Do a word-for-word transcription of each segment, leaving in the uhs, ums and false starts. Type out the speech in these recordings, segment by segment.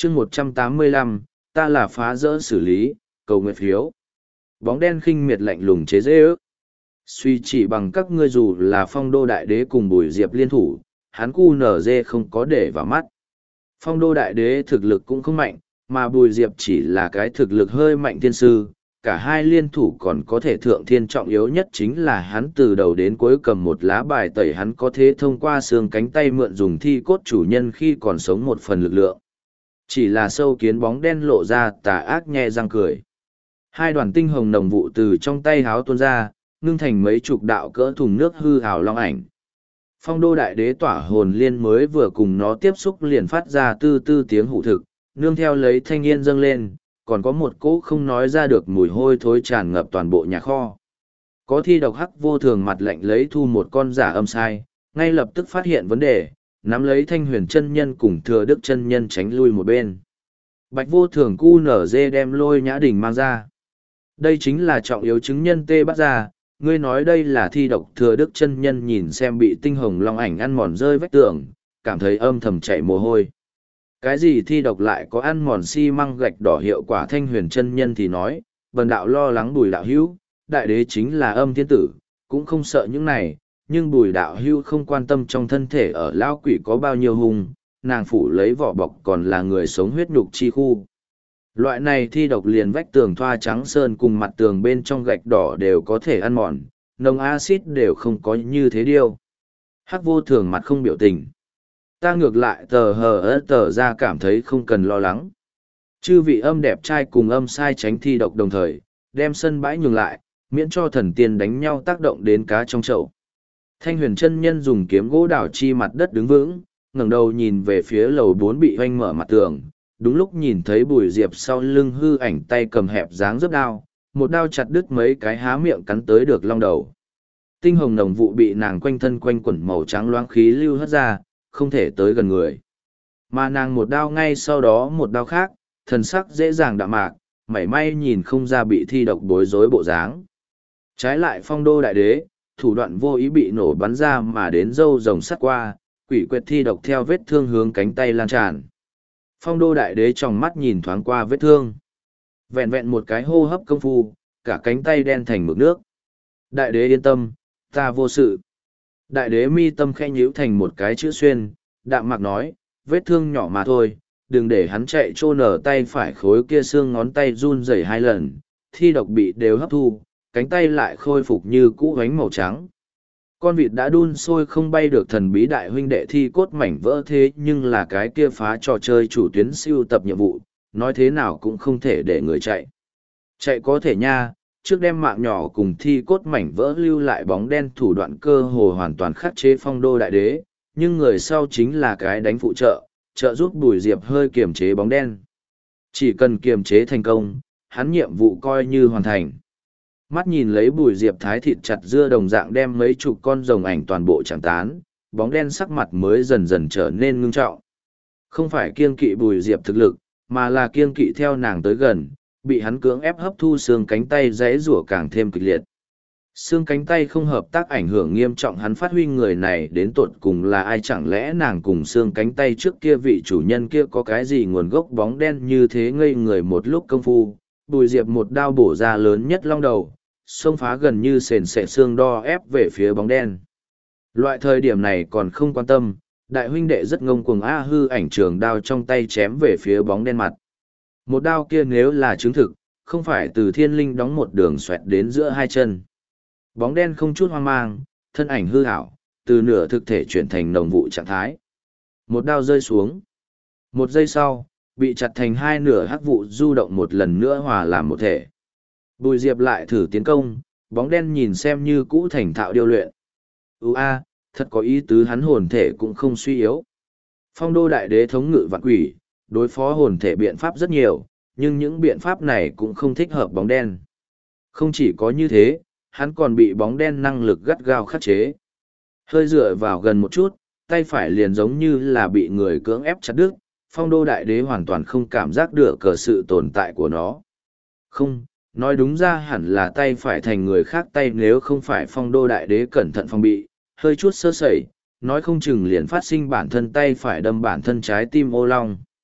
chương một trăm tám mươi lăm, ta là phá rỡ xử lý, cầu nguyện phiếu. Bóng đen khinh miệt lạnh lùng chế dễ ước. Suy chỉ bằng các ngươi dù là phong đô đại đế cùng bùi diệp liên thủ, hắn cu nở dê không có để vào mắt. Phong đô đại đế thực lực cũng không mạnh, mà bùi diệp chỉ là cái thực lực hơi mạnh thiên sư. Cả hai liên thủ còn có thể thượng thiên, trọng yếu nhất chính là hắn từ đầu đến cuối cầm một lá bài tẩy, hắn có thể thông qua xương cánh tay mượn dùng thi cốt chủ nhân khi còn sống một phần lực lượng. Chỉ là sâu kiến bóng đen lộ ra tà ác nhe răng cười. Hai đoàn tinh hồng nồng vụ từ trong tay háo tuôn ra, ngưng thành mấy chục đạo cỡ thùng nước hư hào long ảnh. Phong đô đại đế tỏa hồn liên mới vừa cùng nó tiếp xúc liền phát ra tư tư tiếng hụ thực, nương theo lấy thanh yên dâng lên, còn có một cỗ không nói ra được mùi hôi thối tràn ngập toàn bộ nhà kho. Có thi độc hắc vô thường mặt lạnh lấy thu một con giả âm sai, ngay lập tức phát hiện vấn đề, nắm lấy thanh huyền chân nhân cùng thừa đức chân nhân tránh lui một bên. Bạch vô thường cu nở dê đem lôi nhã đình mang ra. Đây chính là trọng yếu chứng nhân tê bắt ra, ngươi nói đây là thi độc. Thừa đức chân nhân nhìn xem bị tinh hồng long ảnh ăn mòn rơi vách tường, cảm thấy âm thầm chảy mồ hôi. Cái gì thi độc lại có ăn mòn xi măng gạch đỏ hiệu quả? Thanh huyền chân nhân thì nói, bần đạo lo lắng bùi đạo hữu, đại đế chính là âm thiên tử, cũng không sợ những này, nhưng bùi đạo hữu không quan tâm trong thân thể ở lao quỷ có bao nhiêu hung, nàng phủ lấy vỏ bọc còn là người sống huyết nhục chi khu. Loại này thi độc liền vách tường thoa trắng sơn cùng mặt tường bên trong gạch đỏ đều có thể ăn mòn, nồng axit đều không có như thế điêu. Hắc vô thường mặt không biểu tình. Ta ngược lại tờ hờ ớt tờ ra cảm thấy không cần lo lắng. Chư vị âm đẹp trai cùng âm sai tránh thi độc đồng thời, đem sân bãi nhường lại, miễn cho thần tiên đánh nhau tác động đến cá trong chậu. Thanh huyền chân nhân dùng kiếm gỗ đảo chi mặt đất đứng vững, ngẩng đầu nhìn về phía lầu bốn bị hoanh mở mặt tường, đúng lúc nhìn thấy bùi diệp sau lưng hư ảnh tay cầm hẹp dáng rớp đao, một đao chặt đứt mấy cái há miệng cắn tới được long đầu. Tinh hồng nồng vụ bị nàng quanh thân quanh quẩn màu trắng loáng khí lưu hất ra, không thể tới gần người. Mà nàng một đao ngay sau đó một đao khác, thần sắc dễ dàng đạm mạc, mảy may nhìn không ra bị thi độc bối rối bộ dáng. Trái lại phong đô đại đế, thủ đoạn vô ý bị nổ bắn ra mà đến râu rồng sắt qua, quỷ quyệt thi độc theo vết thương hướng cánh tay lan tràn. Phong đô đại đế trong mắt nhìn thoáng qua vết thương. Vẹn vẹn một cái hô hấp công phu, cả cánh tay đen thành mực nước. Đại đế yên tâm, ta vô sự. Đại đế mi tâm khẽ nhíu thành một cái chữ xuyên, đạm mạc nói, vết thương nhỏ mà thôi, đừng để hắn chạy trô nở. Tay phải khối kia xương ngón tay run rẩy hai lần, thi độc bị đều hấp thu, cánh tay lại khôi phục như cũ gánh màu trắng. Con vịt đã đun sôi không bay được, thần bí đại huynh đệ thi cốt mảnh vỡ thế nhưng là cái kia phá trò chơi chủ tuyến siêu tập nhiệm vụ, nói thế nào cũng không thể để người chạy. Chạy có thể nha, trước đem mạng nhỏ cùng thi cốt mảnh vỡ lưu lại bóng đen thủ đoạn cơ hồ hoàn toàn khắc chế phong đô đại đế, nhưng người sau chính là cái đánh phụ trợ, trợ giúp Bùi Diệp hơi kiềm chế bóng đen. Chỉ cần kiềm chế thành công, hắn nhiệm vụ coi như hoàn thành. Mắt nhìn lấy Bùi Diệp thái thịt chặt dưa đồng dạng đem mấy chục con rồng ảnh toàn bộ chạm tán, bóng đen sắc mặt mới dần dần trở nên ngưng trọng. Không phải kiêng kỵ Bùi Diệp thực lực, mà là kiêng kỵ theo nàng tới gần, bị hắn cưỡng ép hấp thu xương cánh tay rẽ rủa càng thêm kịch liệt. Xương cánh tay không hợp tác ảnh hưởng nghiêm trọng hắn phát huy người này đến tột cùng là ai, chẳng lẽ nàng cùng xương cánh tay trước kia vị chủ nhân kia có cái gì nguồn gốc? Bóng đen như thế ngây người một lúc công phu, Bùi Diệp một đao bổ ra lớn nhất long đầu, xông phá gần như sền sệ xương đo ép về phía bóng đen. Loại thời điểm này còn không quan tâm, đại huynh đệ rất ngông cuồng a hư ảnh trường đao trong tay chém về phía bóng đen mặt. Một đao kia nếu là chứng thực, không phải từ thiên linh đóng một đường xoẹt đến giữa hai chân. Bóng đen không chút hoang mang, thân ảnh hư ảo, từ nửa thực thể chuyển thành nồng vụ trạng thái. Một đao rơi xuống. Một giây sau, bị chặt thành hai nửa hắc vụ du động một lần nữa hòa làm một thể. Bùi Diệp lại thử tiến công, bóng đen nhìn xem như cũ thành thạo điêu luyện. Ú a, thật có ý tứ, hắn hồn thể cũng không suy yếu. Phong đô đại đế thống ngự vạn quỷ, đối phó hồn thể biện pháp rất nhiều, nhưng những biện pháp này cũng không thích hợp bóng đen. Không chỉ có như thế, hắn còn bị bóng đen năng lực gắt gao khắc chế. Hơi dựa vào gần một chút, tay phải liền giống như là bị người cưỡng ép chặt đứt, phong đô đại đế hoàn toàn không cảm giác được cờ sự tồn tại của nó. Không, nói đúng ra hẳn là tay phải thành người khác tay, nếu không phải phong đô đại đế cẩn thận phòng bị, hơi chút sơ sẩy, nói không chừng liền phát sinh bản thân tay phải đâm bản thân trái tim ô long.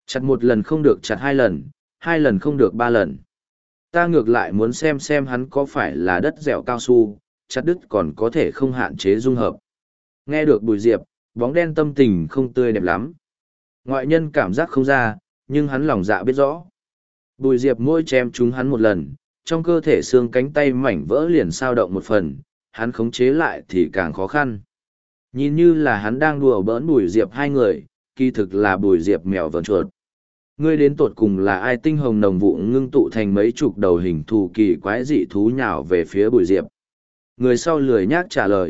Chặt một lần không được chặt hai lần, hai lần không được ba lần. Ta ngược lại muốn xem xem hắn có phải là đất dẻo cao su, chặt đứt còn có thể không hạn chế dung hợp. Nghe được Bùi Diệp, bóng đen tâm tình không tươi đẹp lắm. Ngoại nhân cảm giác không ra, nhưng hắn lòng dạ biết rõ. Bùi Diệp môi chém trúng hắn một lần, trong cơ thể xương cánh tay mảnh vỡ liền sao động một phần, hắn khống chế lại thì càng khó khăn. Nhìn như là hắn đang đùa bỡn Bùi Diệp hai người, kỳ thực là Bùi Diệp mèo vờn chuột. Ngươi đến tột cùng là ai? Tinh hồng nồng vụ ngưng tụ thành mấy chục đầu hình thù kỳ quái dị thú nhào về phía Bùi Diệp. Người sau lười nhác trả lời.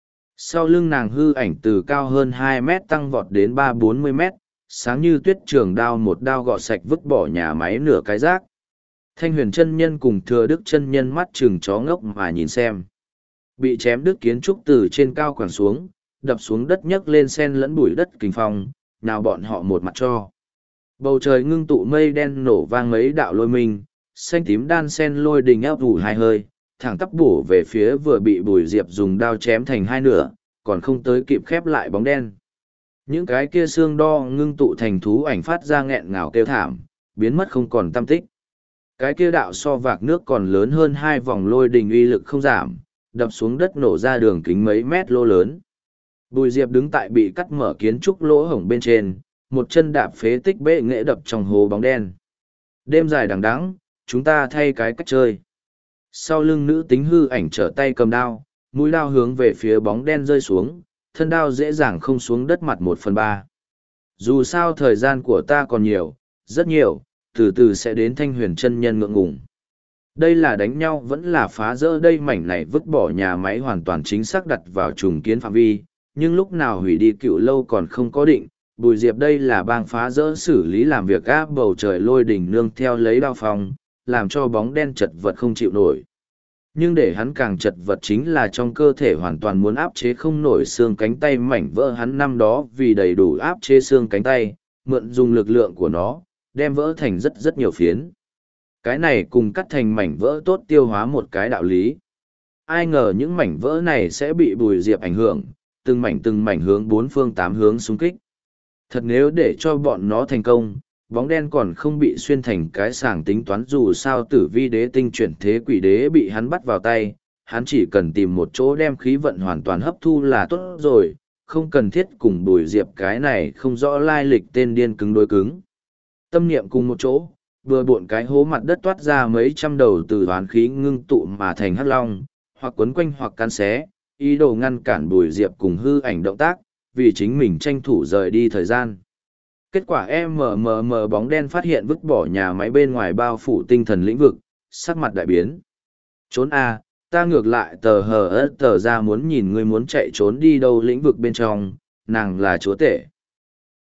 Sau lưng nàng hư ảnh từ cao hơn hai mét tăng vọt đến ba bốn mươi mét, sáng như tuyết trường đao một đao gọt sạch vứt bỏ nhà máy nửa cái rác. Thanh Huyền chân nhân cùng Thừa Đức chân nhân mắt chừng chó ngốc mà nhìn xem. Bị chém đứt kiến trúc từ trên cao quẳng xuống, đập xuống đất nhấc lên sen lẫn bụi đất kinh phong, nào bọn họ một mặt cho. Bầu trời ngưng tụ mây đen nổ vang mấy đạo lôi minh, xanh tím đan sen lôi đình ép ủ hai hơi, thẳng tắp bổ về phía vừa bị Bùi Diệp dùng đao chém thành hai nửa, còn không tới kịp khép lại bóng đen. Những cái kia xương đo ngưng tụ thành thú ảnh phát ra nghẹn ngào kêu thảm, biến mất không còn tăm tích. Cái kia đạo so vạc nước còn lớn hơn hai vòng lôi đình uy lực không giảm, đập xuống đất nổ ra đường kính mấy mét lô lớn. Bùi Diệp đứng tại bị cắt mở kiến trúc lỗ hổng bên trên, một chân đạp phế tích bệ nghệ đập trong hố bóng đen. Đêm dài đằng đẵng, chúng ta thay cái cách chơi. Sau lưng nữ tính hư ảnh trở tay cầm đao, mũi đao hướng về phía bóng đen rơi xuống, thân đao dễ dàng không xuống đất mặt một phần ba. Dù sao thời gian của ta còn nhiều, rất nhiều, từ từ sẽ đến. Thanh Huyền chân nhân ngượng ngùng. Đây là đánh nhau vẫn là phá rỡ? Đây mảnh này vứt bỏ nhà máy hoàn toàn chính xác đặt vào trùng kiến phạm vi, nhưng lúc nào hủy đi Cựu Lâu còn không có định. Bùi Diệp đây là bang phá rỡ xử lý làm việc áp bầu trời lôi đỉnh nương theo lấy đao phong, làm cho bóng đen chật vật không chịu nổi. Nhưng để hắn càng chật vật chính là trong cơ thể hoàn toàn muốn áp chế không nổi xương cánh tay mảnh vỡ. Hắn năm đó vì đầy đủ áp chế xương cánh tay, mượn dùng lực lượng của nó, đem vỡ thành rất rất nhiều phiến. Cái này cùng cắt thành mảnh vỡ tốt tiêu hóa một cái đạo lý. Ai ngờ những mảnh vỡ này sẽ bị Bùi Diệp ảnh hưởng, từng mảnh từng mảnh hướng bốn phương tám hướng xung kích. Thật nếu để cho bọn nó thành công, bóng đen còn không bị xuyên thành cái sàng tính toán. Dù sao Tử Vi đế tinh chuyển thế quỷ đế bị hắn bắt vào tay, hắn chỉ cần tìm một chỗ đem khí vận hoàn toàn hấp thu là tốt rồi, không cần thiết cùng Bùi Diệp cái này không rõ lai lịch tên điên cứng đối cứng. Tâm niệm cùng một chỗ, vừa bộn cái hố mặt đất toát ra mấy trăm đầu từ hoán khí ngưng tụ mà thành hắc long, hoặc quấn quanh hoặc cắn xé, ý đồ ngăn cản Bùi Diệp cùng hư ảnh động tác, vì chính mình tranh thủ rời đi thời gian. Kết quả em mờ mờ mờ bóng đen phát hiện vứt bỏ nhà máy bên ngoài bao phủ tinh thần lĩnh vực, sắc mặt đại biến. Trốn a, ta ngược lại tờ hờ ớt tờ ra muốn nhìn ngươi muốn chạy trốn đi đâu. Lĩnh vực bên trong, nàng là chúa tể.